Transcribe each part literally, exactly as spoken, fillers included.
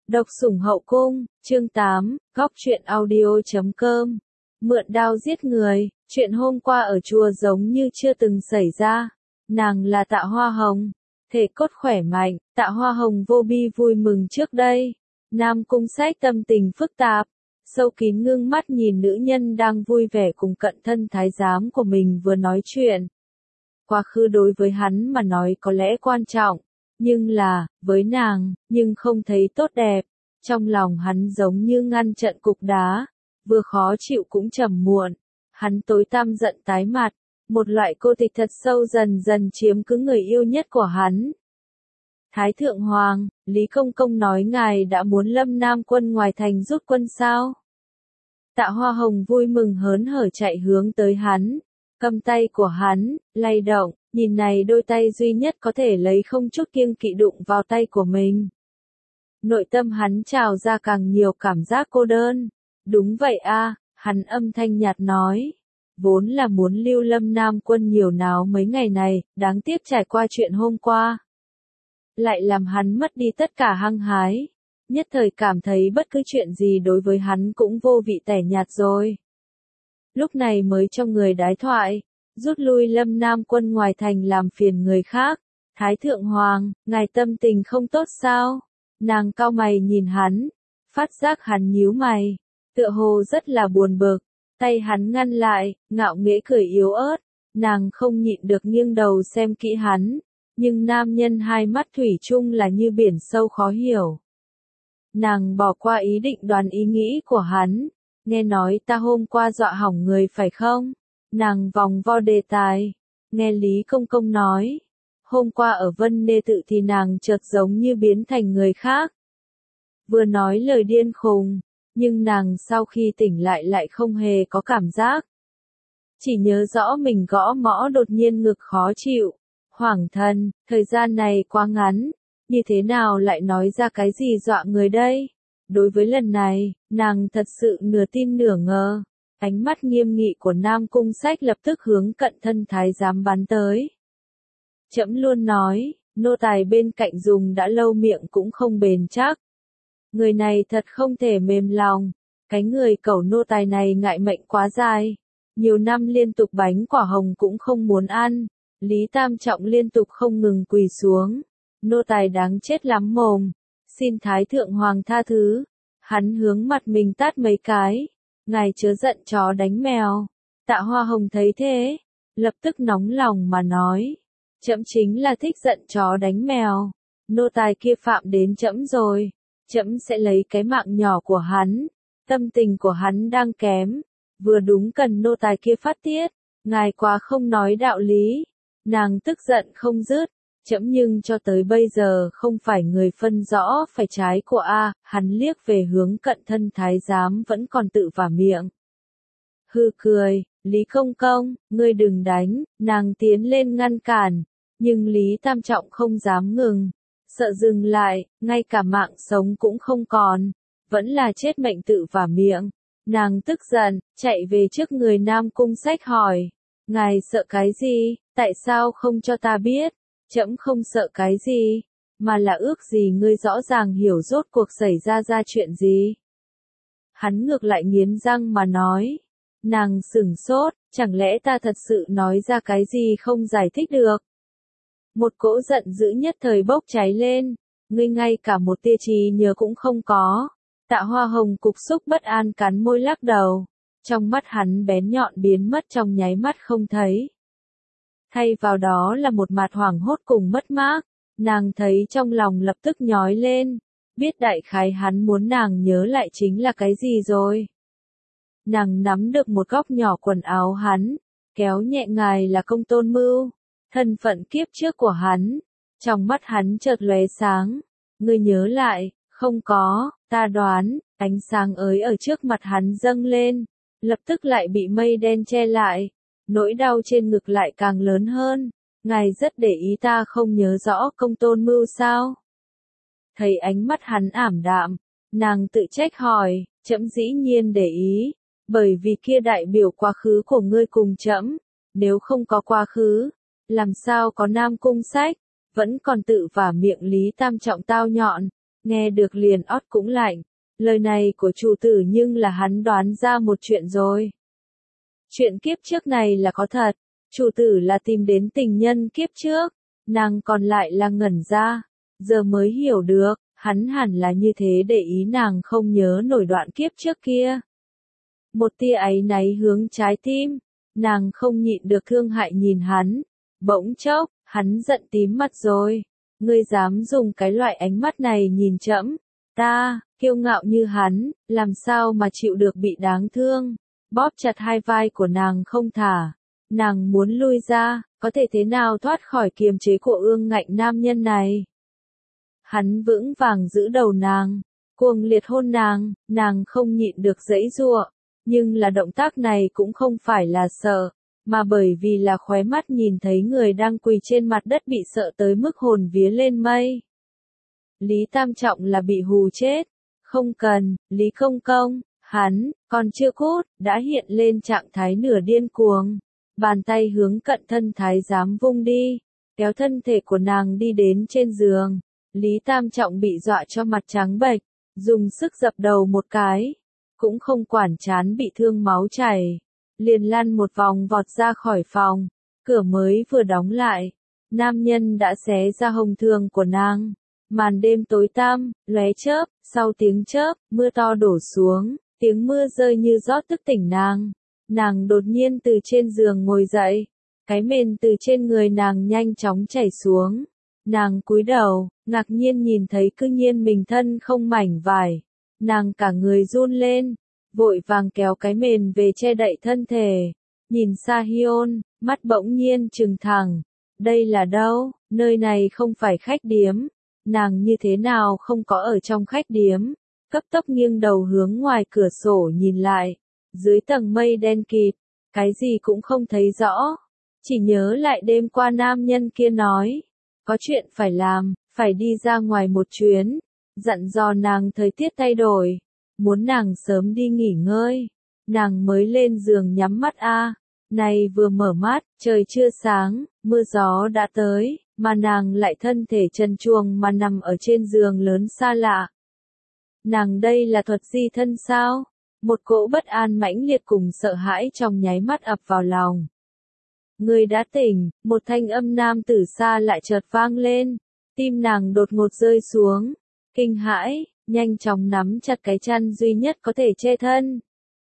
Độc sủng hậu cung, chương tám, góc truyện audio chấm com. Mượn đao giết người, chuyện hôm qua ở chùa giống như chưa từng xảy ra. Nàng là Tạ Hoa Hồng, thể cốt khỏe mạnh, Tạ Hoa Hồng vô bi vui mừng trước đây. Nam Cung Sách tâm tình phức tạp, sâu kín ngưng mắt nhìn nữ nhân đang vui vẻ cùng cận thân thái giám của mình vừa nói chuyện. Quá khứ đối với hắn mà nói có lẽ quan trọng, nhưng là, với nàng, nhưng không thấy tốt đẹp. Trong lòng hắn giống như ngăn trận cục đá, vừa khó chịu cũng trầm muộn. Hắn tối tăm giận tái mặt, một loại cô tịch thật sâu dần dần chiếm cứ người yêu nhất của hắn. Thái Thượng Hoàng, Lý Công Công nói ngài đã muốn lâm Nam quân ngoài thành rút quân sao? Tạ Hoa Hồng vui mừng hớn hở chạy hướng tới hắn, cầm tay của hắn, lay động, nhìn này đôi tay duy nhất có thể lấy không chút kiêng kỵ đụng vào tay của mình. Nội tâm hắn trào ra càng nhiều cảm giác cô đơn. Đúng vậy a, hắn âm thanh nhạt nói. Vốn là muốn lưu lâm Nam quân nhiều náo mấy ngày này, đáng tiếc trải qua chuyện hôm qua. Lại làm hắn mất đi tất cả hăng hái. Nhất thời cảm thấy bất cứ chuyện gì đối với hắn cũng vô vị tẻ nhạt rồi. Lúc này mới cho người đái thoại, rút lui lâm Nam quân ngoài thành làm phiền người khác. Thái Thượng Hoàng, ngài tâm tình không tốt sao? Nàng cau mày nhìn hắn, phát giác hắn nhíu mày, tựa hồ rất là buồn bực, tay hắn ngăn lại, ngạo nghễ cười yếu ớt, nàng không nhịn được nghiêng đầu xem kỹ hắn, nhưng nam nhân hai mắt thủy chung là như biển sâu khó hiểu. Nàng bỏ qua ý định đoán ý nghĩ của hắn, nghe nói ta hôm qua dọa hỏng người phải không? Nàng vòng vo đề tài, nghe Lý Công Công nói. Hôm qua ở Vân Nê Tự thì nàng chợt giống như biến thành người khác. Vừa nói lời điên khùng, nhưng nàng sau khi tỉnh lại lại không hề có cảm giác. Chỉ nhớ rõ mình gõ mõ đột nhiên ngực khó chịu. Hoảng thần, thời gian này quá ngắn, như thế nào lại nói ra cái gì dọa người đây? Đối với lần này, nàng thật sự nửa tin nửa ngờ. Ánh mắt nghiêm nghị của Nam Cung Sách lập tức hướng cận thân thái giám bắn tới. Trẫm luôn nói, nô tài bên cạnh dùng đã lâu miệng cũng không bền chắc. Người này thật không thể mềm lòng, cái người cẩu nô tài này ngại mệnh quá dài. Nhiều năm liên tục bánh quả hồng cũng không muốn ăn, Lý Tam Trọng liên tục không ngừng quỳ xuống. Nô tài đáng chết lắm mồm, xin Thái Thượng Hoàng tha thứ. Hắn hướng mặt mình tát mấy cái, ngài chớ giận chó đánh mèo. Tạ Hoa Hồng thấy thế, lập tức nóng lòng mà nói. Trẫm chính là thích giận chó đánh mèo. Nô tài kia phạm đến trẫm rồi. Trẫm sẽ lấy cái mạng nhỏ của hắn. Tâm tình của hắn đang kém. Vừa đúng cần nô tài kia phát tiết. Ngài quá không nói đạo lý. Nàng tức giận không dứt. Trẫm nhưng cho tới bây giờ không phải người phân rõ phải trái của A. Hắn liếc về hướng cận thân thái giám vẫn còn tự vả miệng. Hư cười. Lý Công Công, ngươi đừng đánh, nàng tiến lên ngăn cản, nhưng Lý Tam Trọng không dám ngừng, sợ dừng lại, ngay cả mạng sống cũng không còn, vẫn là chết mệnh tự vả miệng. Nàng tức giận, chạy về trước người Nam Cung Sách hỏi, ngài sợ cái gì, tại sao không cho ta biết? Trẫm không sợ cái gì, mà là ước gì ngươi rõ ràng hiểu rốt cuộc xảy ra ra chuyện gì. Hắn ngược lại nghiến răng mà nói. Nàng sửng sốt, chẳng lẽ ta thật sự nói ra cái gì không giải thích được? Một cỗ giận dữ nhất thời bốc cháy lên, ngươi ngay cả một tia trí nhớ cũng không có. Tạ Hoa Hồng cục xúc bất an cắn môi lắc đầu, trong mắt hắn bén nhọn biến mất trong nháy mắt không thấy. Thay vào đó là một mặt hoảng hốt cùng mất mát, nàng thấy trong lòng lập tức nhói lên, biết đại khái hắn muốn nàng nhớ lại chính là cái gì rồi. Nàng nắm được một góc nhỏ quần áo hắn, kéo nhẹ ngài là Công Tôn Mưu, thân phận kiếp trước của hắn. Trong mắt hắn chợt lóe sáng, ngươi nhớ lại, không có, ta đoán, ánh sáng ấy ở trước mặt hắn dâng lên, lập tức lại bị mây đen che lại, nỗi đau trên ngực lại càng lớn hơn. Ngài rất để ý ta không nhớ rõ Công Tôn Mưu sao? Thấy ánh mắt hắn ảm đạm, nàng tự trách hỏi, trẫm dĩ nhiên để ý. Bởi vì kia đại biểu quá khứ của ngươi cùng trẫm, nếu không có quá khứ, làm sao có Nam Cung Sách, vẫn còn tự vả miệng Lý Tam Trọng tao nhọn, nghe được liền ót cũng lạnh. Lời này của chủ tử nhưng là hắn đoán ra một chuyện rồi. Chuyện kiếp trước này là có thật, chủ tử là tìm đến tình nhân kiếp trước, nàng còn lại là ngẩn ra, giờ mới hiểu được, hắn hẳn là như thế để ý nàng không nhớ nổi đoạn kiếp trước kia. Một tia áy náy hướng trái tim, nàng không nhịn được thương hại nhìn hắn, bỗng chốc, hắn giận tím mặt rồi, ngươi dám dùng cái loại ánh mắt này nhìn trẫm, ta, kiêu ngạo như hắn, làm sao mà chịu được bị đáng thương, bóp chặt hai vai của nàng không thả, nàng muốn lui ra, có thể thế nào thoát khỏi kiềm chế của ương ngạnh nam nhân này. Hắn vững vàng giữ đầu nàng, cuồng liệt hôn nàng, nàng không nhịn được giãy giụa, nhưng là động tác này cũng không phải là sợ, mà bởi vì là khóe mắt nhìn thấy người đang quỳ trên mặt đất bị sợ tới mức hồn vía lên mây. Lý Tam Trọng là bị hù chết, không cần, Lý Công Công, hắn, còn chưa cút, đã hiện lên trạng thái nửa điên cuồng, bàn tay hướng cận thân thái giám vung đi, kéo thân thể của nàng đi đến trên giường, Lý Tam Trọng bị dọa cho mặt trắng bệch, dùng sức dập đầu một cái, cũng không quản chán bị thương máu chảy, liền lăn một vòng vọt ra khỏi phòng, cửa mới vừa đóng lại, nam nhân đã xé ra hồng thường của nàng, màn đêm tối tăm, lóe chớp, sau tiếng chớp, mưa to đổ xuống, tiếng mưa rơi như rót thức tỉnh nàng, nàng đột nhiên từ trên giường ngồi dậy, cái mền từ trên người nàng nhanh chóng chảy xuống, nàng cúi đầu, ngạc nhiên nhìn thấy cư nhiên mình thân không mảnh vải. Nàng cả người run lên, vội vàng kéo cái mền về che đậy thân thể, nhìn Sa Hyôn, mắt bỗng nhiên trừng thẳng, đây là đâu, nơi này không phải khách điếm, nàng như thế nào không có ở trong khách điếm, cấp tốc nghiêng đầu hướng ngoài cửa sổ nhìn lại, dưới tầng mây đen kịt, cái gì cũng không thấy rõ, chỉ nhớ lại đêm qua nam nhân kia nói, có chuyện phải làm, phải đi ra ngoài một chuyến. Dặn dò nàng thời tiết thay đổi, muốn nàng sớm đi nghỉ ngơi, nàng mới lên giường nhắm mắt a, à. Này vừa mở mắt, trời chưa sáng, mưa gió đã tới, mà nàng lại thân thể trần truồng mà nằm ở trên giường lớn xa lạ. Nàng đây là thuật di thân sao? Một cỗ bất an mãnh liệt cùng sợ hãi trong nháy mắt ập vào lòng. Người đã tỉnh, một thanh âm nam tử xa lại chợt vang lên, tim nàng đột ngột rơi xuống. Kinh hãi, nhanh chóng nắm chặt cái chăn duy nhất có thể che thân.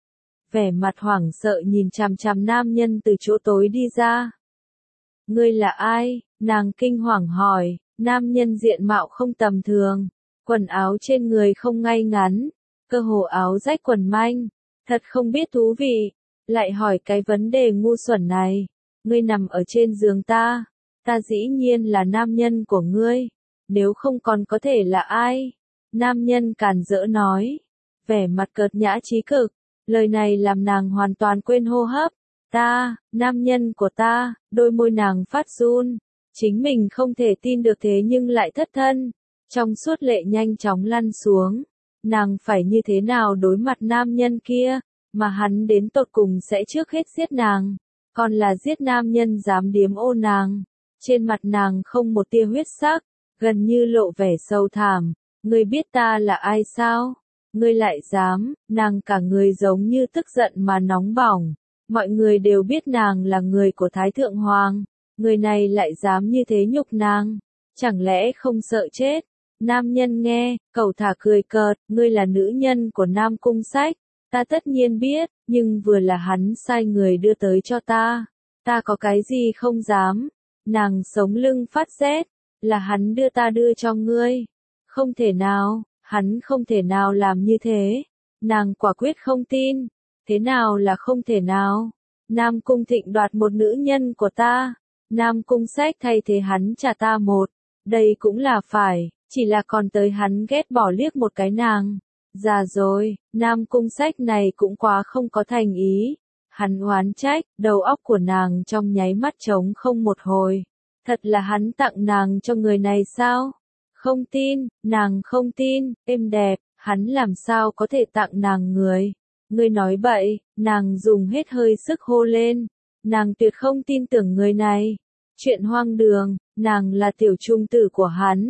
Vẻ mặt hoảng sợ nhìn chằm chằm nam nhân từ chỗ tối đi ra. Ngươi là ai? Nàng kinh hoàng hỏi, nam nhân diện mạo không tầm thường, quần áo trên người không ngay ngắn, cơ hồ áo rách quần manh, thật không biết thú vị, lại hỏi cái vấn đề ngu xuẩn này, ngươi nằm ở trên giường ta, ta dĩ nhiên là nam nhân của ngươi. Nếu không còn có thể là ai? Nam nhân càn rỡ nói, vẻ mặt cợt nhã trí cực, lời này làm nàng hoàn toàn quên hô hấp. Ta, nam nhân của ta, đôi môi nàng phát run, chính mình không thể tin được thế nhưng lại thất thân. Trong suốt lệ nhanh chóng lăn xuống, nàng phải như thế nào đối mặt nam nhân kia, mà hắn đến tột cùng sẽ trước hết giết nàng, còn là giết nam nhân dám điếm ô nàng. Trên mặt nàng không một tia huyết sắc, gần như lộ vẻ sâu thẳm, ngươi biết ta là ai sao? Ngươi lại dám, nàng cả người giống như tức giận mà nóng bỏng, mọi người đều biết nàng là người của Thái Thượng Hoàng, người này lại dám như thế nhục nàng, chẳng lẽ không sợ chết? Nam nhân nghe, cẩu thả cười cợt, ngươi là nữ nhân của Nam Cung Sách, ta tất nhiên biết, nhưng vừa là hắn sai người đưa tới cho ta, ta có cái gì không dám, nàng sống lưng phát rét. Là hắn đưa ta đưa cho ngươi. Không thể nào, hắn không thể nào làm như thế. Nàng quả quyết không tin. Thế nào là không thể nào? Nam Cung Thịnh đoạt một nữ nhân của ta. Nam Cung Sách thay thế hắn trả ta một. Đây cũng là phải, chỉ là còn tới hắn ghét bỏ liếc một cái nàng. Già rồi, Nam Cung Sách này cũng quá không có thành ý. Hắn oán trách, đầu óc của nàng trong nháy mắt trống không một hồi. Thật là hắn tặng nàng cho người này sao? Không tin, nàng không tin, êm đẹp, hắn làm sao có thể tặng nàng người? Ngươi nói bậy, nàng dùng hết hơi sức hô lên. Nàng tuyệt không tin tưởng người này. Chuyện hoang đường, nàng là tiểu trung tử của hắn.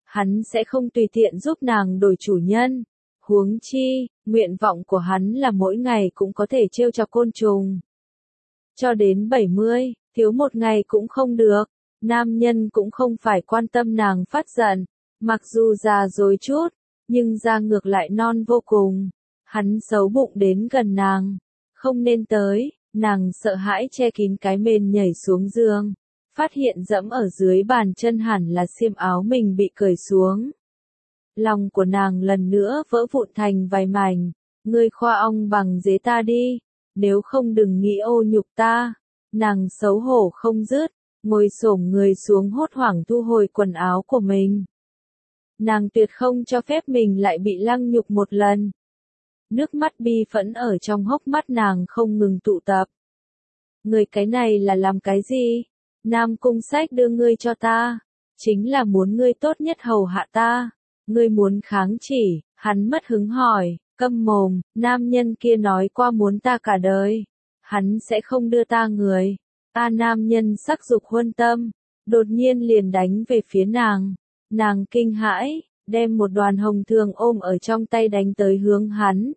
hắn sẽ không tùy tiện giúp nàng đổi chủ nhân. Huống chi, nguyện vọng của hắn là mỗi ngày cũng có thể trêu chọc côn trùng. Cho đến bảy mươi, thiếu một ngày cũng không được. Nam nhân cũng không phải quan tâm nàng phát giận, mặc dù già rồi chút, nhưng da ngược lại non vô cùng. Hắn xấu bụng đến gần nàng, không nên tới, nàng sợ hãi che kín cái mền nhảy xuống giường, phát hiện dẫm ở dưới bàn chân hẳn là xiêm áo mình bị cởi xuống. Lòng của nàng lần nữa vỡ vụn thành vài mảnh, ngươi khoa ong bằng dế ta đi, nếu không đừng nghĩ ô nhục ta. Nàng xấu hổ không dứt, ngồi xổm người xuống hốt hoảng thu hồi quần áo của mình. Nàng tuyệt không cho phép mình lại bị lăng nhục một lần. Nước mắt bi phẫn ở trong hốc mắt nàng không ngừng tụ tập. Người cái này là làm cái gì? Nam Cung Sách đưa ngươi cho ta, chính là muốn ngươi tốt nhất hầu hạ ta. Ngươi muốn kháng chỉ, hắn mất hứng hỏi, câm mồm, nam nhân kia nói qua muốn ta cả đời. Hắn sẽ không đưa ta người. Ta nam nhân sắc dục huân tâm, đột nhiên liền đánh về phía nàng. Nàng kinh hãi, đem một đoàn hồng thường ôm ở trong tay đánh tới hướng hắn.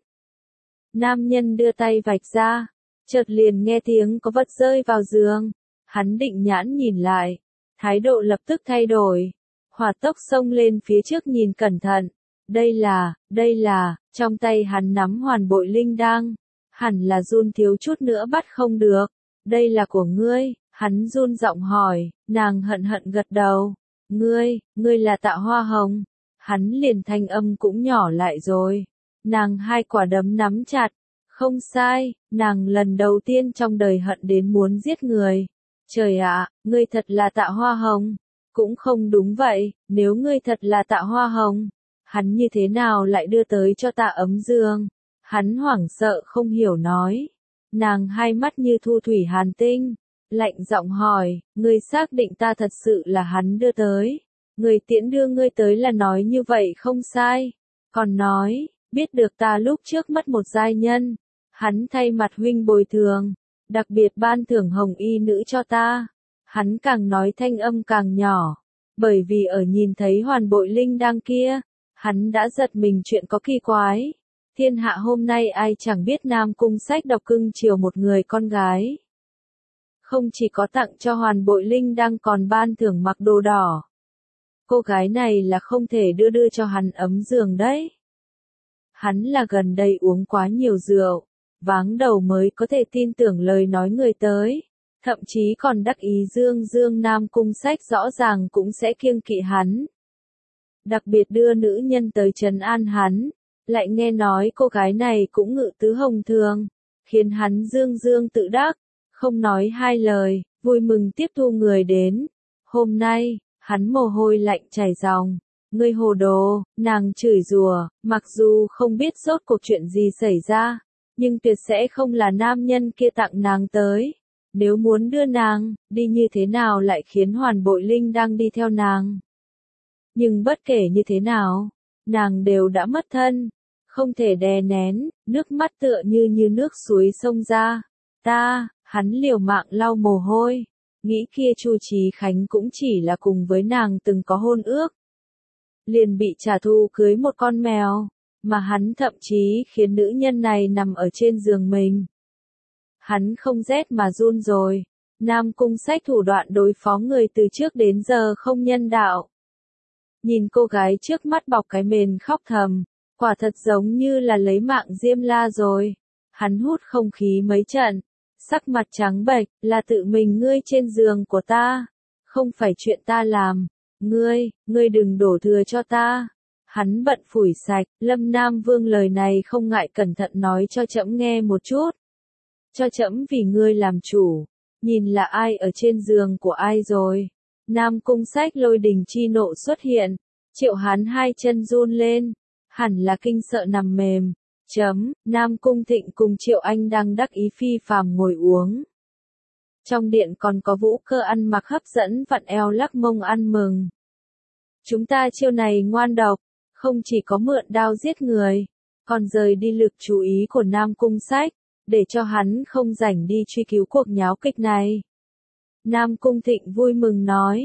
Nam nhân đưa tay vạch ra, chợt liền nghe tiếng có vật rơi vào giường. Hắn định nhãn nhìn lại, thái độ lập tức thay đổi. Hỏa tốc xông lên phía trước nhìn cẩn thận. Đây là, đây là, trong tay hắn nắm hoàn bội linh đăng. Hẳn là run thiếu chút nữa bắt không được. Đây là của ngươi, hắn run giọng hỏi, nàng hận hận gật đầu. Ngươi, ngươi là Tạ Hoa Hồng. Hắn liền thanh âm cũng nhỏ lại rồi. Nàng hai quả đấm nắm chặt. Không sai, nàng lần đầu tiên trong đời hận đến muốn giết người. Trời ạ, ngươi thật là Tạ Hoa Hồng. Cũng không đúng vậy, nếu ngươi thật là Tạ Hoa Hồng, hắn như thế nào lại đưa tới cho ta ấm giường? Hắn hoảng sợ không hiểu nói. Nàng hai mắt như thu thủy hàn tinh, lạnh giọng hỏi, ngươi xác định ta thật sự là hắn đưa tới? Người tiễn đưa ngươi tới là nói như vậy không sai. Còn nói, biết được ta lúc trước mất một giai nhân, hắn thay mặt huynh bồi thường, đặc biệt ban thưởng hồng y nữ cho ta. Hắn càng nói thanh âm càng nhỏ, bởi vì ở nhìn thấy hoàn bội linh đăng kia, hắn đã giật mình chuyện có kỳ quái. Thiên hạ hôm nay ai chẳng biết Nam Cung Sách độc cưng chiều một người con gái. Không chỉ có tặng cho hoàn bội linh đăng còn ban thưởng mặc đồ đỏ. Cô gái này là không thể đưa đưa cho hắn ấm giường đấy. Hắn là gần đây uống quá nhiều rượu, váng đầu mới có thể tin tưởng lời nói người tới. Thậm chí còn đắc ý dương dương Nam Cung Sách rõ ràng cũng sẽ kiêng kỵ hắn. Đặc biệt đưa nữ nhân tới trấn an hắn, lại nghe nói cô gái này cũng ngự tứ hồng thường, khiến hắn dương dương tự đắc, không nói hai lời, vui mừng tiếp thu người đến. Hôm nay, hắn mồ hôi lạnh chảy ròng, ngươi hồ đồ, nàng chửi rủa, mặc dù không biết rốt cuộc chuyện gì xảy ra, nhưng tuyệt sẽ không là nam nhân kia tặng nàng tới. Nếu muốn đưa nàng, đi như thế nào lại khiến hoàn bội linh đang đi theo nàng. Nhưng bất kể như thế nào, nàng đều đã mất thân, không thể đè nén, nước mắt tựa như như nước suối xông ra. Ta, hắn liều mạng lau mồ hôi, nghĩ kia Chu Chí Khánh cũng chỉ là cùng với nàng từng có hôn ước. Liền bị trả thù cưới một con mèo, mà hắn thậm chí khiến nữ nhân này nằm ở trên giường mình. Hắn không rét mà run rồi. Nam Cung Sách thủ đoạn đối phó người từ trước đến giờ không nhân đạo. Nhìn cô gái trước mắt bọc cái mền khóc thầm, quả thật giống như là lấy mạng Diêm La rồi. Hắn hút không khí mấy trận, sắc mặt trắng bệch, là tự mình ngươi trên giường của ta, không phải chuyện ta làm. Ngươi, ngươi đừng đổ thừa cho ta. Hắn bận phủi sạch, Lâm Nam Vương lời này không ngại cẩn thận nói cho trẫm nghe một chút. Cho trẫm vì ngươi làm chủ, nhìn là ai ở trên giường của ai rồi. Nam Cung Sách lôi đình chi nộ xuất hiện, Triệu Hán hai chân run lên, hẳn là kinh sợ nằm mềm. Chấm, Nam Cung Thịnh cùng Triệu Anh đang đắc ý phi phàm ngồi uống. Trong điện còn có Vũ Cơ ăn mặc hấp dẫn vặn eo lắc mông ăn mừng. Chúng ta chiêu này ngoan độc, không chỉ có mượn đao giết người, còn rời đi lực chú ý của Nam Cung Sách, để cho hắn không rảnh đi truy cứu cuộc nháo kịch này. Nam Cung Thịnh vui mừng nói,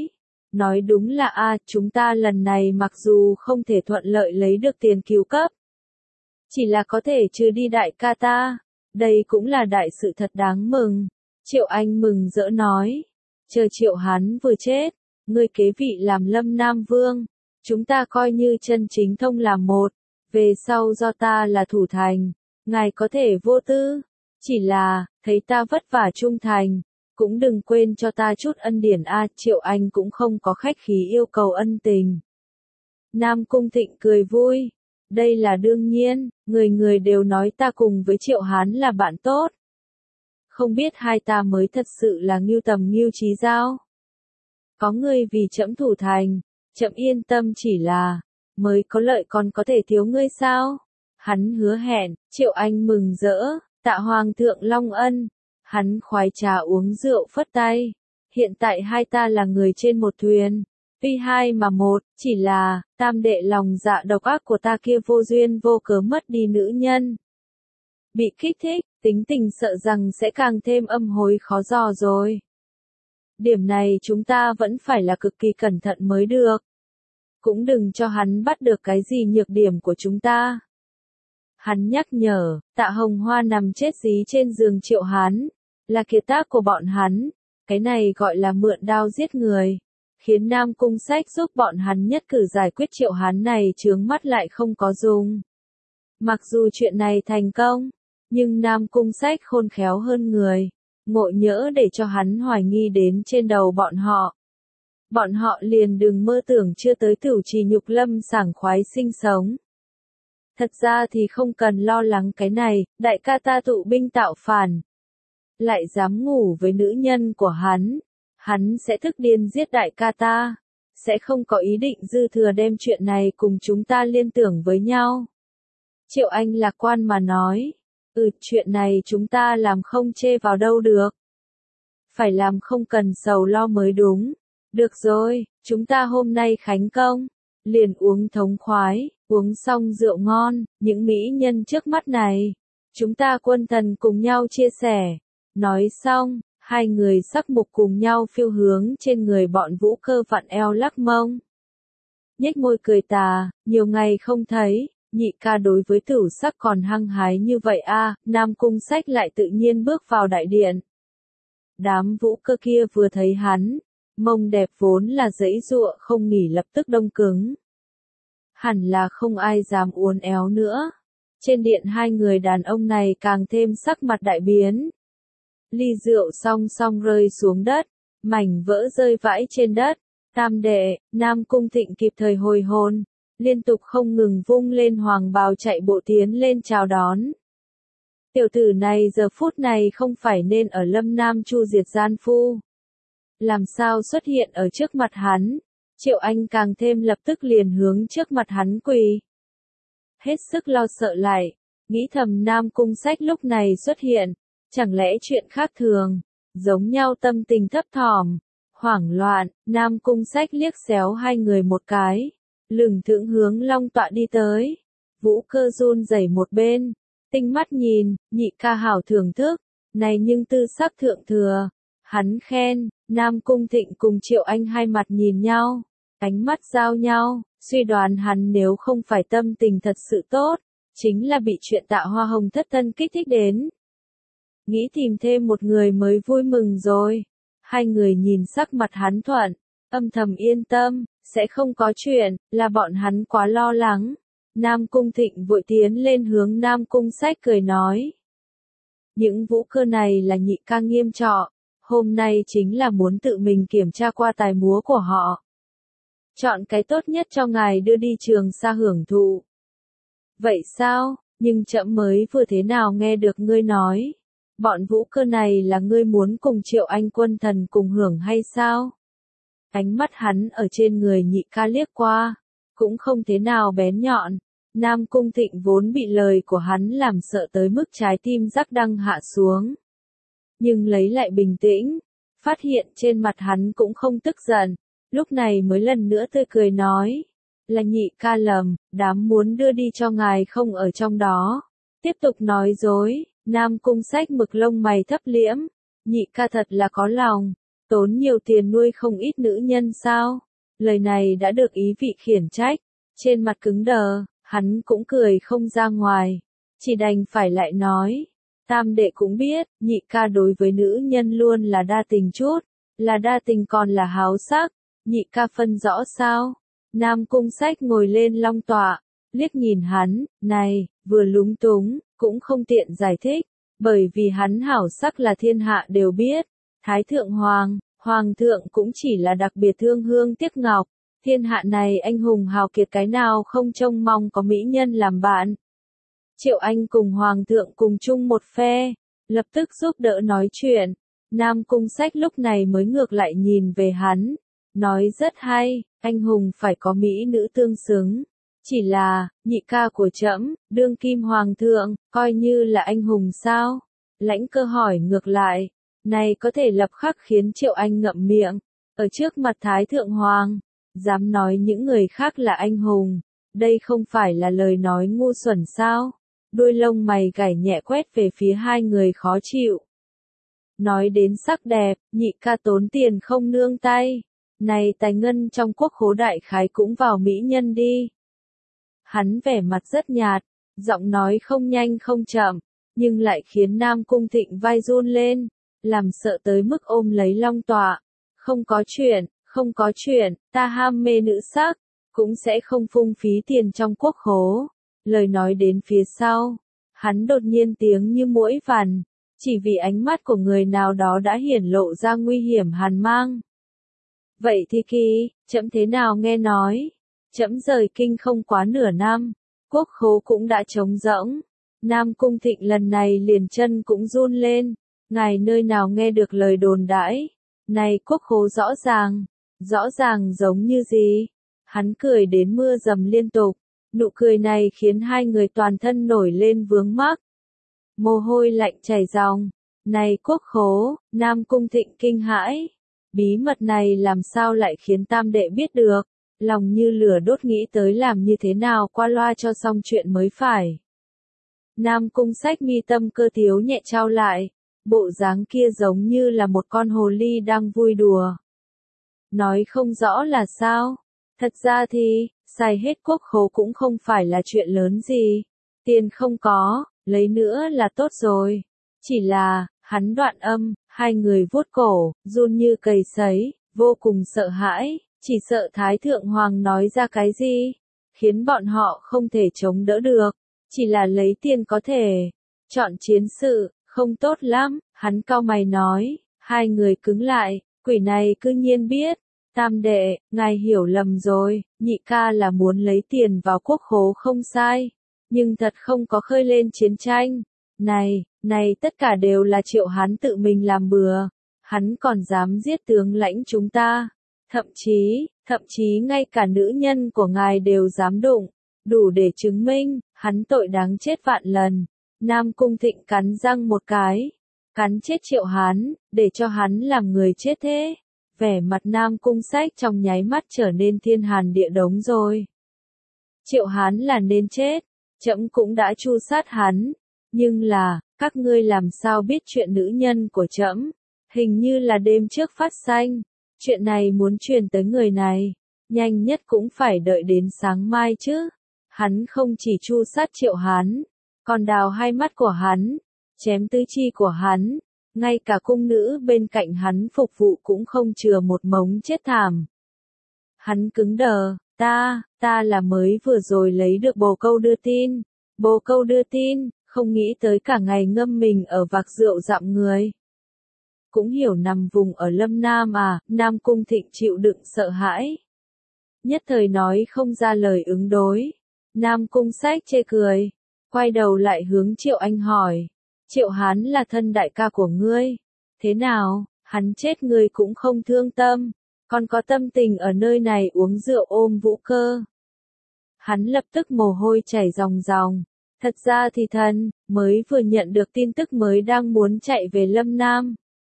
nói đúng là a, chúng ta lần này mặc dù không thể thuận lợi lấy được tiền cứu cấp, chỉ là có thể trừ đi đại ca ta, đây cũng là đại sự thật đáng mừng. Triệu Anh mừng rỡ nói, chờ Triệu hắn vừa chết, ngươi kế vị làm Lâm Nam Vương, chúng ta coi như chân chính thông làm một, về sau do ta là thủ thành, ngài có thể vô tư, chỉ là, thấy ta vất vả trung thành, cũng đừng quên cho ta chút ân điển a. Triệu Anh cũng không có khách khí yêu cầu ân tình. Nam Cung Thịnh cười vui, đây là đương nhiên, người người đều nói ta cùng với Triệu Hán là bạn tốt. Không biết hai ta mới thật sự là ngưu tầm ngưu trí giao. Có ngươi vì trẫm thủ thành, trẫm yên tâm, chỉ là, mới có lợi còn có thể thiếu ngươi sao? Hắn hứa hẹn, Triệu Anh mừng rỡ, tạ Hoàng thượng long ân. Hắn khoái trà uống rượu phất tay. Hiện tại hai ta là người trên một thuyền. Tuy hai mà một, chỉ là, tam đệ lòng dạ độc ác của ta kia vô duyên vô cớ mất đi nữ nhân. Bị kích thích, tính tình sợ rằng sẽ càng thêm âm hối khó dò rồi. Điểm này chúng ta vẫn phải là cực kỳ cẩn thận mới được. Cũng đừng cho hắn bắt được cái gì nhược điểm của chúng ta. Hắn nhắc nhở, Tạ Hồng Hoa nằm chết dí trên giường Triệu Hán, là kiệt tác của bọn hắn, cái này gọi là mượn đao giết người, khiến Nam Cung Sách giúp bọn hắn nhất cử giải quyết Triệu Hán này chướng mắt lại không có dùng. Mặc dù chuyện này thành công, nhưng Nam Cung Sách khôn khéo hơn người, ngộ nhỡ để cho hắn hoài nghi đến trên đầu bọn họ. Bọn họ liền đừng mơ tưởng chưa tới Tửu Trì Nhục Lâm sảng khoái sinh sống. Thật ra thì không cần lo lắng cái này, đại ca ta tụ binh tạo phản. Lại dám ngủ với nữ nhân của hắn, hắn sẽ thức điên giết đại ca ta, sẽ không có ý định dư thừa đem chuyện này cùng chúng ta liên tưởng với nhau. Triệu Anh lạc quan mà nói, ừ, chuyện này chúng ta làm không chê vào đâu được. Phải làm không cần sầu lo mới đúng. Được rồi, chúng ta hôm nay khánh công, liền uống thống khoái, uống xong rượu ngon, những mỹ nhân trước mắt này, chúng ta quân thần cùng nhau chia sẻ. Nói xong, hai người sắc mục cùng nhau phiêu hướng trên người bọn Vũ Cơ vặn eo lắc mông. Nhếch môi cười tà, nhiều ngày không thấy, nhị ca đối với Tửu Sắc còn hăng hái như vậy a. Nam Cung Sách lại tự nhiên bước vào đại điện. Đám Vũ Cơ kia vừa thấy hắn, mông đẹp vốn là giãy giụa không nghỉ lập tức đông cứng. Hẳn là không ai dám uốn éo nữa. Trên điện hai người đàn ông này càng thêm sắc mặt đại biến. Ly rượu song song rơi xuống đất, mảnh vỡ rơi vãi trên đất. Tam đệ, Nam Cung Thịnh kịp thời hồi hồn, liên tục không ngừng vung lên hoàng bào chạy bộ tiến lên chào đón. Tiểu tử này giờ phút này không phải nên ở Lâm Nam Chu diệt gian phu. Làm sao xuất hiện ở trước mặt hắn? Triệu Anh càng thêm lập tức liền hướng trước mặt hắn quỳ. Hết sức lo sợ lại, nghĩ thầm Nam Cung Sách lúc này xuất hiện, chẳng lẽ chuyện khác thường, giống nhau tâm tình thấp thỏm, hoảng loạn. Nam Cung Sách liếc xéo hai người một cái, lừng thững hướng long tọa đi tới. Vũ Cơ run rẩy một bên, tinh mắt nhìn, nhị ca hảo thưởng thức, này nhưng tư sắc thượng thừa. Hắn khen, Nam Cung Thịnh cùng Triệu Anh hai mặt nhìn nhau, ánh mắt giao nhau, suy đoán hắn nếu không phải tâm tình thật sự tốt, chính là bị chuyện Tạ Hoa Hồng thất thân kích thích đến. Nghĩ tìm thêm một người mới vui mừng rồi. Hai người nhìn sắc mặt hắn thuận, âm thầm yên tâm, sẽ không có chuyện, là bọn hắn quá lo lắng. Nam Cung Thịnh vội tiến lên hướng Nam Cung Sách cười nói. Những Vũ Cơ này là nhị ca nghiêm trọng. Hôm nay chính là muốn tự mình kiểm tra qua tài múa của họ. Chọn cái tốt nhất cho ngài đưa đi Trường Sa hưởng thụ. Vậy sao, nhưng trẫm mới vừa thế nào nghe được ngươi nói. Bọn Vũ Cơ này là ngươi muốn cùng Triệu Anh quân thần cùng hưởng hay sao? Ánh mắt hắn ở trên người nhị ca liếc qua, cũng không thế nào bén nhọn. Nam Cung Thịnh vốn bị lời của hắn làm sợ tới mức trái tim rắc đăng hạ xuống. Nhưng lấy lại bình tĩnh, phát hiện trên mặt hắn cũng không tức giận, lúc này mới lần nữa tươi cười nói, là nhị ca lầm, đám muốn đưa đi cho ngài không ở trong đó. Tiếp tục nói dối, Nam Cung Sách mực lông mày thấp liễm, nhị ca thật là có lòng, tốn nhiều tiền nuôi không ít nữ nhân sao? Lời này đã được ý vị khiển trách, trên mặt cứng đờ, hắn cũng cười không ra ngoài, chỉ đành phải lại nói. Tam đệ cũng biết, nhị ca đối với nữ nhân luôn là đa tình chút, là đa tình còn là háo sắc, nhị ca phân rõ sao? Nam Cung Sách ngồi lên long tọa, liếc nhìn hắn, này, vừa lúng túng, cũng không tiện giải thích, bởi vì hắn hảo sắc là thiên hạ đều biết, Thái Thượng Hoàng, Hoàng thượng cũng chỉ là đặc biệt thương hương tiếc ngọc, thiên hạ này anh hùng hào kiệt cái nào không trông mong có mỹ nhân làm bạn. Triệu Anh cùng Hoàng thượng cùng chung một phe, lập tức giúp đỡ nói chuyện, Nam Cung Sách lúc này mới ngược lại nhìn về hắn, nói rất hay, anh hùng phải có mỹ nữ tương xứng. Chỉ là, nhị ca của trẫm, đương kim hoàng thượng, coi như là anh hùng sao? Lãnh Cơ hỏi ngược lại, này có thể lập khắc khiến Triệu Anh ngậm miệng, ở trước mặt Thái Thượng Hoàng, dám nói những người khác là anh hùng, đây không phải là lời nói ngu xuẩn sao? Đuôi lông mày gảy nhẹ quét về phía hai người khó chịu. Nói đến sắc đẹp, nhị ca tốn tiền không nương tay, này tài ngân trong quốc khố đại khái cũng vào mỹ nhân đi. Hắn vẻ mặt rất nhạt, giọng nói không nhanh không chậm, nhưng lại khiến Nam Cung Thịnh vai run lên, làm sợ tới mức ôm lấy long tọa. Không có chuyện, không có chuyện, ta ham mê nữ sắc, cũng sẽ không phung phí tiền trong quốc khố. Lời nói đến phía sau, hắn đột nhiên tiếng như muỗi vằn, chỉ vì ánh mắt của người nào đó đã hiển lộ ra nguy hiểm hàn mang. Vậy thì kỳ, trẫm thế nào nghe nói? Trẫm rời kinh không quá nửa năm, quốc khố cũng đã trống rỗng. Nam Cung Thịnh lần này liền chân cũng run lên, ngài nơi nào nghe được lời đồn đãi? Này quốc khố rõ ràng, rõ ràng giống như gì? Hắn cười đến mưa dầm liên tục, nụ cười này khiến hai người toàn thân nổi lên vướng mắc. Mồ hôi lạnh chảy ròng, này quốc khố, Nam Cung Thịnh kinh hãi. Bí mật này làm sao lại khiến tam đệ biết được? Lòng như lửa đốt nghĩ tới làm như thế nào qua loa cho xong chuyện mới phải. Nam Cung Sách mi tâm cơ thiếu nhẹ trao lại, bộ dáng kia giống như là một con hồ ly đang vui đùa. Nói không rõ là sao? Thật ra thì, xài hết quốc khố cũng không phải là chuyện lớn gì. Tiền không có, lấy nữa là tốt rồi. Chỉ là, hắn đoạn âm, hai người vuốt cổ, run như cầy sấy, vô cùng sợ hãi. Chỉ sợ Thái Thượng Hoàng nói ra cái gì, khiến bọn họ không thể chống đỡ được. Chỉ là lấy tiền có thể. Chọn chiến sự, không tốt lắm, hắn cau mày nói. Hai người cứng lại, quỷ này cư nhiên biết. Tam đệ, ngài hiểu lầm rồi, nhị ca là muốn lấy tiền vào quốc khố không sai. Nhưng thật không có khơi lên chiến tranh. Này, này tất cả đều là Triệu hắn tự mình làm bừa. Hắn còn dám giết tướng lãnh chúng ta. Thậm chí, thậm chí ngay cả nữ nhân của ngài đều dám đụng, đủ để chứng minh, hắn tội đáng chết vạn lần. Nam Cung Thịnh cắn răng một cái, cắn chết Triệu Hán, để cho hắn làm người chết thế. Vẻ mặt Nam Cung Sách trong nháy mắt trở nên thiên hàn địa đống rồi. Triệu Hán là nên chết, trẫm cũng đã tru sát hắn, nhưng là, các ngươi làm sao biết chuyện nữ nhân của trẫm? Hình như là đêm trước phát sanh. Chuyện này muốn truyền tới người này, nhanh nhất cũng phải đợi đến sáng mai chứ. Hắn không chỉ tru sát Triệu Hán, còn đào hai mắt của hắn, chém tứ chi của hắn, ngay cả cung nữ bên cạnh hắn phục vụ cũng không chừa một mống chết thảm. Hắn cứng đờ, ta, ta là mới vừa rồi lấy được bồ câu đưa tin, bồ câu đưa tin, không nghĩ tới cả ngày ngâm mình ở vạc rượu dặm người. Cũng hiểu nằm vùng ở Lâm Nam à, Nam Cung Thịnh chịu đựng sợ hãi. Nhất thời nói không ra lời ứng đối. Nam Cung Sách chê cười, quay đầu lại hướng Triệu Anh hỏi. Triệu Hán là thân đại ca của ngươi. Thế nào, hắn chết ngươi cũng không thương tâm, còn có tâm tình ở nơi này uống rượu ôm Vũ Cơ. Hắn lập tức mồ hôi chảy ròng ròng. Thật ra thì thần, mới vừa nhận được tin tức mới đang muốn chạy về Lâm Nam.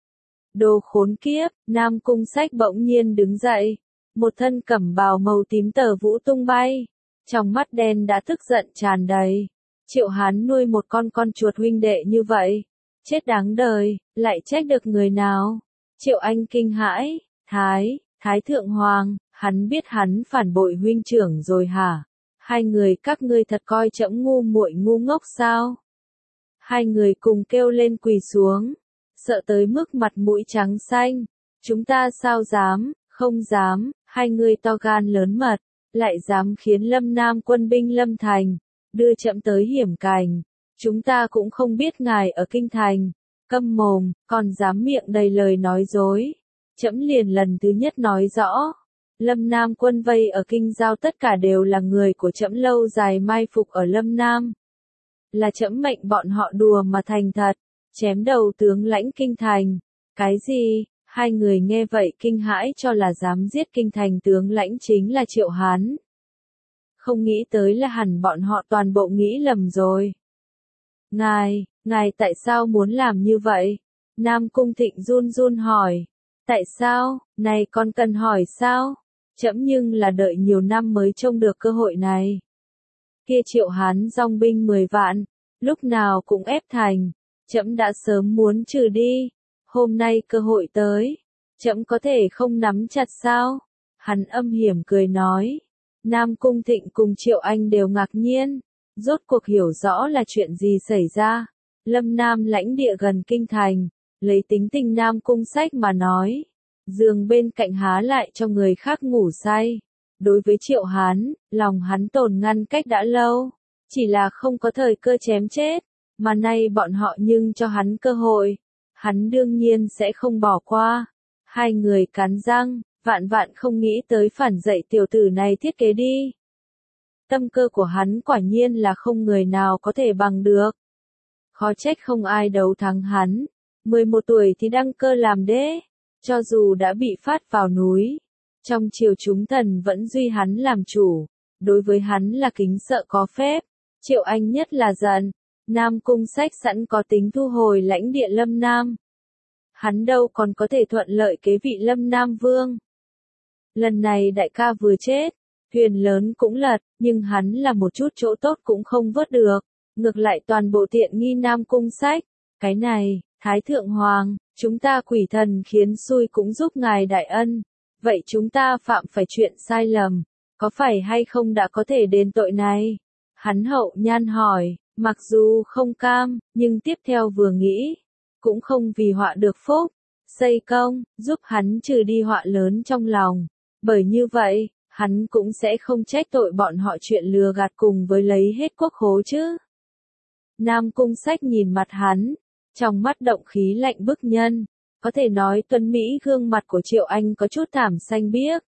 Đồ khốn kiếp, Nam Cung Sách bỗng nhiên đứng dậy, một thân cẩm bào màu tím tờ vũ tung bay, trong mắt đen đã tức giận tràn đầy. Triệu Hán nuôi một con con chuột huynh đệ như vậy, chết đáng đời, lại trách được người nào? Triệu Anh kinh hãi, Thái, Thái Thượng Hoàng, hắn biết hắn phản bội huynh trưởng rồi hả? Hai người các ngươi thật coi trẫm ngu muội ngu ngốc sao? Hai người cùng kêu lên quỳ xuống, sợ tới mức mặt mũi trắng xanh. Chúng ta sao dám, không dám, hai người to gan lớn mật, lại dám khiến Lâm Nam quân binh Lâm Thành, đưa trẫm tới hiểm cảnh. Chúng ta cũng không biết ngài ở kinh thành, câm mồm, còn dám miệng đầy lời nói dối. Trẫm liền lần thứ nhất nói rõ, Lâm Nam quân vây ở kinh giao tất cả đều là người của trẫm lâu dài mai phục ở Lâm Nam. Là trẫm mệnh bọn họ đùa mà thành thật, chém đầu tướng lãnh kinh thành. Cái gì? Hai người nghe vậy kinh hãi cho là dám giết kinh thành tướng lãnh chính là Triệu Hán. Không nghĩ tới là hẳn bọn họ toàn bộ nghĩ lầm rồi. Ngài, ngài tại sao muốn làm như vậy? Nam Cung Thịnh run run hỏi. Tại sao, này còn cần hỏi sao? Trẫm nhưng là đợi nhiều năm mới trông được cơ hội này. Kia Triệu Hán dòng binh mười vạn, lúc nào cũng ép thành, trẫm đã sớm muốn trừ đi. Hôm nay cơ hội tới, trẫm có thể không nắm chặt sao? Hắn âm hiểm cười nói. Nam Cung Thịnh cùng Triệu Anh đều ngạc nhiên, rốt cuộc hiểu rõ là chuyện gì xảy ra. Lâm Nam lãnh địa gần kinh thành, lấy tính tình Nam Cung Sách mà nói, giường bên cạnh há lại cho người khác ngủ say. Đối với Triệu Hán, lòng hắn tồn ngăn cách đã lâu, chỉ là không có thời cơ chém chết, mà nay bọn họ nhưng cho hắn cơ hội, hắn đương nhiên sẽ không bỏ qua. Hai người cắn răng, vạn vạn không nghĩ tới phản dậy tiểu tử này thiết kế đi. Tâm cơ của hắn quả nhiên là không người nào có thể bằng được. Khó trách không ai đấu thắng hắn, mười một tuổi thì đăng cơ làm đế, cho dù đã bị phát vào núi. Trong triều chúng thần vẫn duy hắn làm chủ, đối với hắn là kính sợ có phép. Triệu Anh nhất là giận, Nam Cung Sách sẵn có tính thu hồi lãnh địa Lâm Nam. Hắn đâu còn có thể thuận lợi kế vị Lâm Nam Vương. Lần này đại ca vừa chết, thuyền lớn cũng lật, nhưng hắn là một chút chỗ tốt cũng không vớt được, ngược lại toàn bộ tiện nghi Nam Cung Sách. Cái này, Thái Thượng Hoàng, chúng ta quỷ thần khiến xui cũng giúp ngài đại ân. Vậy chúng ta phạm phải chuyện sai lầm, có phải hay không đã có thể đền tội này? Hắn hậu nhan hỏi, mặc dù không cam, nhưng tiếp theo vừa nghĩ, cũng không vì họa được phúc, xây công, giúp hắn trừ đi họa lớn trong lòng. Bởi như vậy, hắn cũng sẽ không trách tội bọn họ chuyện lừa gạt cùng với lấy hết quốc khố chứ. Nam Cung Sách nhìn mặt hắn, trong mắt động khí lạnh bức nhân. Có thể nói tuấn Mỹ gương mặt của Triệu Anh có chút thảm xanh biếc.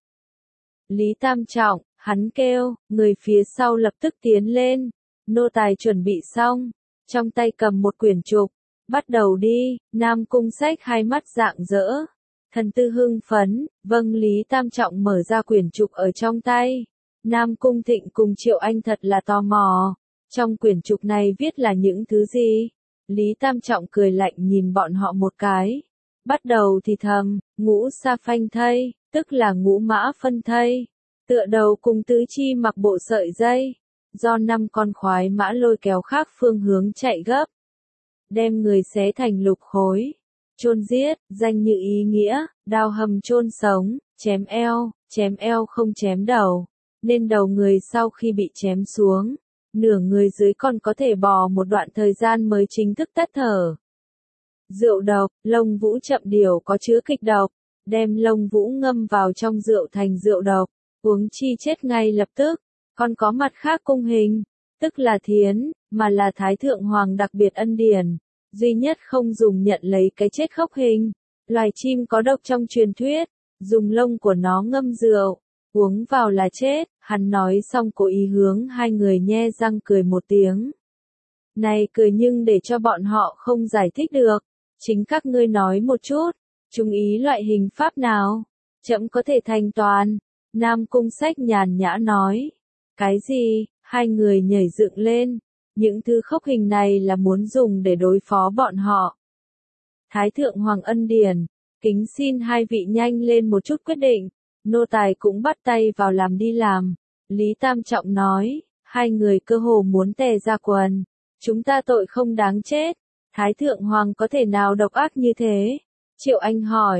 Lý Tam Trọng, hắn kêu, người phía sau lập tức tiến lên. Nô tài chuẩn bị xong, trong tay cầm một quyển trục. Bắt đầu đi, Nam Cung Sách hai mắt rạng rỡ. Thần tư hưng phấn, vâng Lý Tam Trọng mở ra quyển trục ở trong tay. Nam Cung Thịnh cùng Triệu Anh thật là tò mò. Trong quyển trục này viết là những thứ gì? Lý Tam Trọng cười lạnh nhìn bọn họ một cái. Bắt đầu thì thầm, ngũ sa phanh thây, tức là ngũ mã phân thây. Tựa đầu cùng tứ chi mặc bộ sợi dây. Do năm con khoái mã lôi kéo khác phương hướng chạy gấp. Đem người xé thành lục khối. Chôn giết, danh như ý nghĩa, đao hầm chôn sống, chém eo, chém eo không chém đầu. Nên đầu người sau khi bị chém xuống, nửa người dưới còn có thể bò một đoạn thời gian mới chính thức tắt thở. Rượu độc, lông vũ chậm điều có chứa kịch độc, đem lông vũ ngâm vào trong rượu thành rượu độc, uống chi chết ngay lập tức. Còn có mặt khác cung hình, tức là thiến, mà là Thái Thượng Hoàng đặc biệt ân điển, duy nhất không dùng nhận lấy cái chết khốc hình. Loài chim có độc trong truyền thuyết, dùng lông của nó ngâm rượu, uống vào là chết. Hắn nói xong cố ý hướng hai người nhe răng cười một tiếng. Này cười nhưng để cho bọn họ không giải thích được. Chính các ngươi nói một chút, chung ý loại hình pháp nào? Trẫm có thể thành toàn. Nam Cung Sách nhàn nhã nói. Cái gì? Hai người nhảy dựng lên. Những thứ khốc hình này là muốn dùng để đối phó bọn họ. Thái Thượng Hoàng ân điển, kính xin hai vị nhanh lên một chút quyết định. Nô tài cũng bắt tay vào làm đi làm. Lý Tam Trọng nói, hai người cơ hồ muốn tè ra quần. Chúng ta tội không đáng chết. Thái Thượng Hoàng có thể nào độc ác như thế? Triệu Anh hỏi,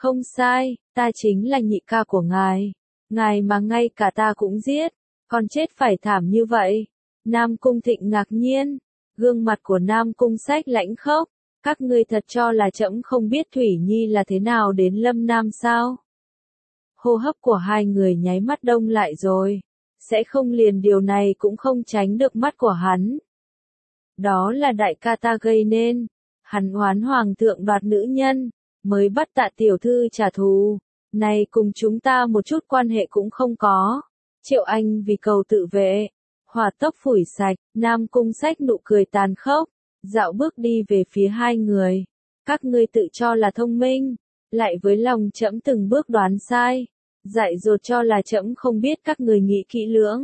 Không sai, ta chính là nhị ca của ngài. Ngài mà ngay cả ta cũng giết, còn chết phải thảm như vậy. Nam Cung Thịnh ngạc nhiên, gương mặt của Nam Cung Sách lãnh khốc. Các ngươi thật cho là trẫm không biết Thủy Nhi là thế nào đến Lâm Nam sao? Hô hấp của hai người nháy mắt đông lại rồi. Sẽ không liền điều này cũng không tránh được mắt của hắn. Đó là đại ca ta gây nên. Hắn oán hoàng thượng đoạt nữ nhân, mới bắt Tạ tiểu thư trả thù. Này cùng chúng ta một chút quan hệ cũng không có. Triệu Anh vì cầu tự vệ, hỏa tốc phủi sạch. Nam Cung Sách nụ cười tàn khốc, dạo bước đi về phía hai người. Các ngươi tự cho là thông minh, lại với lòng trẫm từng bước đoán sai, dại dột cho là trẫm không biết các người nghĩ kỹ lưỡng.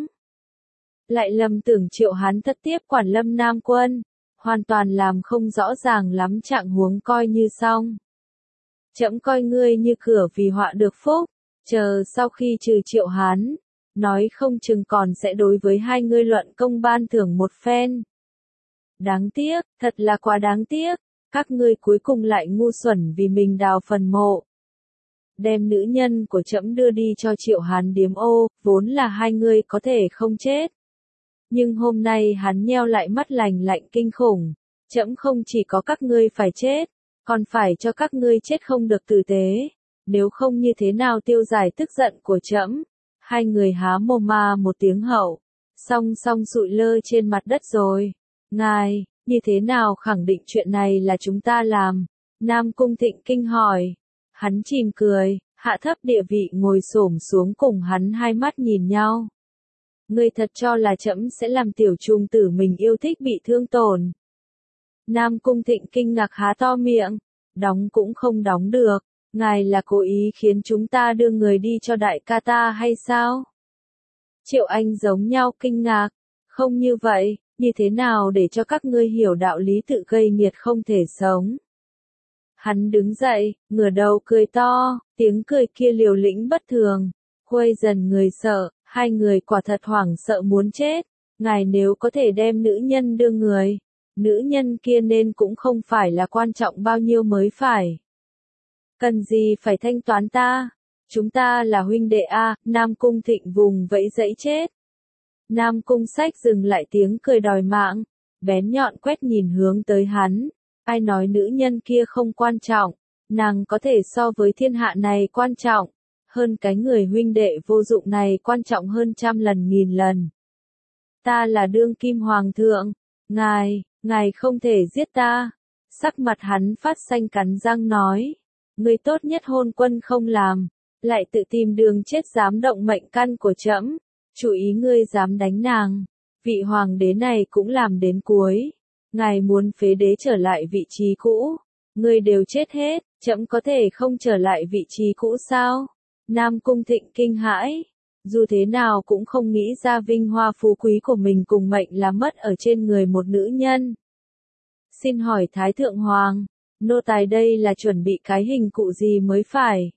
Lại lầm tưởng Triệu Hán thất tiếp quản Lâm Nam quân, hoàn toàn làm không rõ ràng lắm trạng huống, coi như xong. Trẫm coi ngươi như cửa vì họa được phúc, chờ sau khi trừ Triệu Hán, nói không chừng còn sẽ đối với hai ngươi luận công ban thưởng một phen. Đáng tiếc, thật là quá đáng tiếc, các ngươi cuối cùng lại ngu xuẩn vì mình đào phần mộ. Đem nữ nhân của trẫm đưa đi cho Triệu Hán điếm ô, vốn là hai ngươi có thể không chết. Nhưng hôm nay hắn nheo lại mắt lành lạnh kinh khủng, trẫm không chỉ có các ngươi phải chết, còn phải cho các ngươi chết không được tử tế, nếu không như thế nào tiêu giải tức giận của trẫm. Hai người há mồm ma một tiếng hậu, song song sụi lơ trên mặt đất rồi. Ngài, như thế nào khẳng định chuyện này là chúng ta làm? Nam Cung Thịnh kinh hỏi. Hắn chìm cười, hạ thấp địa vị ngồi xổm xuống cùng hắn, hai mắt nhìn nhau. Ngươi thật cho là trẫm sẽ làm tiểu trùng tử mình yêu thích bị thương tổn? Nam Cung Thịnh kinh ngạc há to miệng, đóng cũng không đóng được. Ngài là cố ý khiến chúng ta đưa người đi cho đại ca ta hay sao? Triệu Anh giống nhau kinh ngạc. Không như vậy, như thế nào để cho các ngươi hiểu đạo lý tự gây nghiệt không thể sống? Hắn đứng dậy, ngửa đầu cười to, tiếng cười kia liều lĩnh bất thường, khuây dần người sợ, hai người quả thật hoảng sợ muốn chết. Ngài nếu có thể đem nữ nhân đưa người, nữ nhân kia nên cũng không phải là quan trọng bao nhiêu mới phải. Cần gì phải thanh toán ta? Chúng ta là huynh đệ a. Nam Cung Thịnh vùng vẫy dẫy chết. Nam Cung Sách dừng lại tiếng cười đòi mạng, bén nhọn quét nhìn hướng tới hắn. Ai nói nữ nhân kia không quan trọng, nàng có thể so với thiên hạ này quan trọng, hơn cái người huynh đệ vô dụng này quan trọng hơn trăm lần nghìn lần. Ta là đương kim hoàng thượng, ngài, ngài không thể giết ta. Sắc mặt hắn phát xanh cắn răng nói. Ngươi tốt nhất hôn quân không làm, lại tự tìm đường chết dám động mệnh căn của trẫm. Chú ý ngươi dám đánh nàng, vị hoàng đế này cũng làm đến cuối. Ngài muốn phế đế trở lại vị trí cũ, ngươi đều chết hết, trẫm có thể không trở lại vị trí cũ sao? Nam Cung Thịnh kinh hãi, dù thế nào cũng không nghĩ ra vinh hoa phú quý của mình cùng mệnh là mất ở trên người một nữ nhân. Xin hỏi Thái Thượng Hoàng, nô tài đây là chuẩn bị cái hình cụ gì mới phải?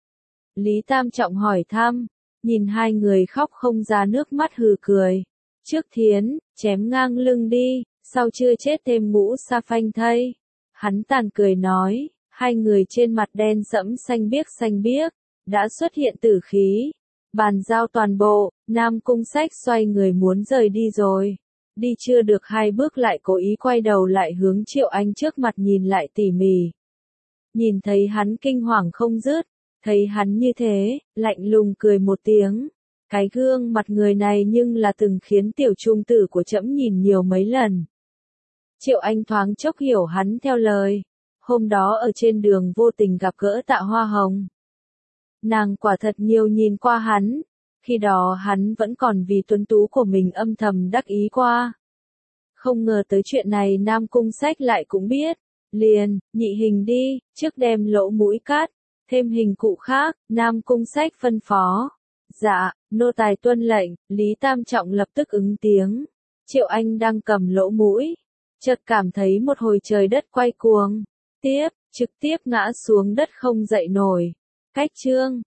Lý Tam Trọng hỏi thăm, nhìn hai người khóc không ra nước mắt hừ cười. Trước thiến, chém ngang lưng đi, sau chưa chết thêm ngũ sa phanh thây. Hắn tàn cười nói, hai người trên mặt đen sẫm xanh biếc xanh biếc, đã xuất hiện tử khí. Bàn giao toàn bộ, Nam Cung Sách xoay người muốn rời đi rồi. Đi chưa được hai bước lại cố ý quay đầu lại hướng Triệu Anh trước mặt nhìn lại tỉ mỉ. Nhìn thấy hắn kinh hoàng không dứt, thấy hắn như thế, lạnh lùng cười một tiếng. Cái gương mặt người này nhưng là từng khiến tiểu trung tử của trẫm nhìn nhiều mấy lần. Triệu Anh thoáng chốc hiểu hắn theo lời. Hôm đó ở trên đường vô tình gặp gỡ Tạ Hoa Hồng. Nàng quả thật nhiều nhìn qua hắn. Khi đó hắn vẫn còn vì tuấn tú của mình âm thầm đắc ý qua. Không ngờ tới chuyện này Nam Cung Sách lại cũng biết. Liền, nhị hình đi, trước đem lỗ mũi cắt, thêm hình cụ khác, Nam Cung Sách phân phó. Dạ, nô tài tuân lệnh, Lý Tam Trọng lập tức ứng tiếng. Triệu Anh đang cầm lỗ mũi, chợt cảm thấy một hồi trời đất quay cuồng. Tiếp, trực tiếp ngã xuống đất không dậy nổi. Cách chương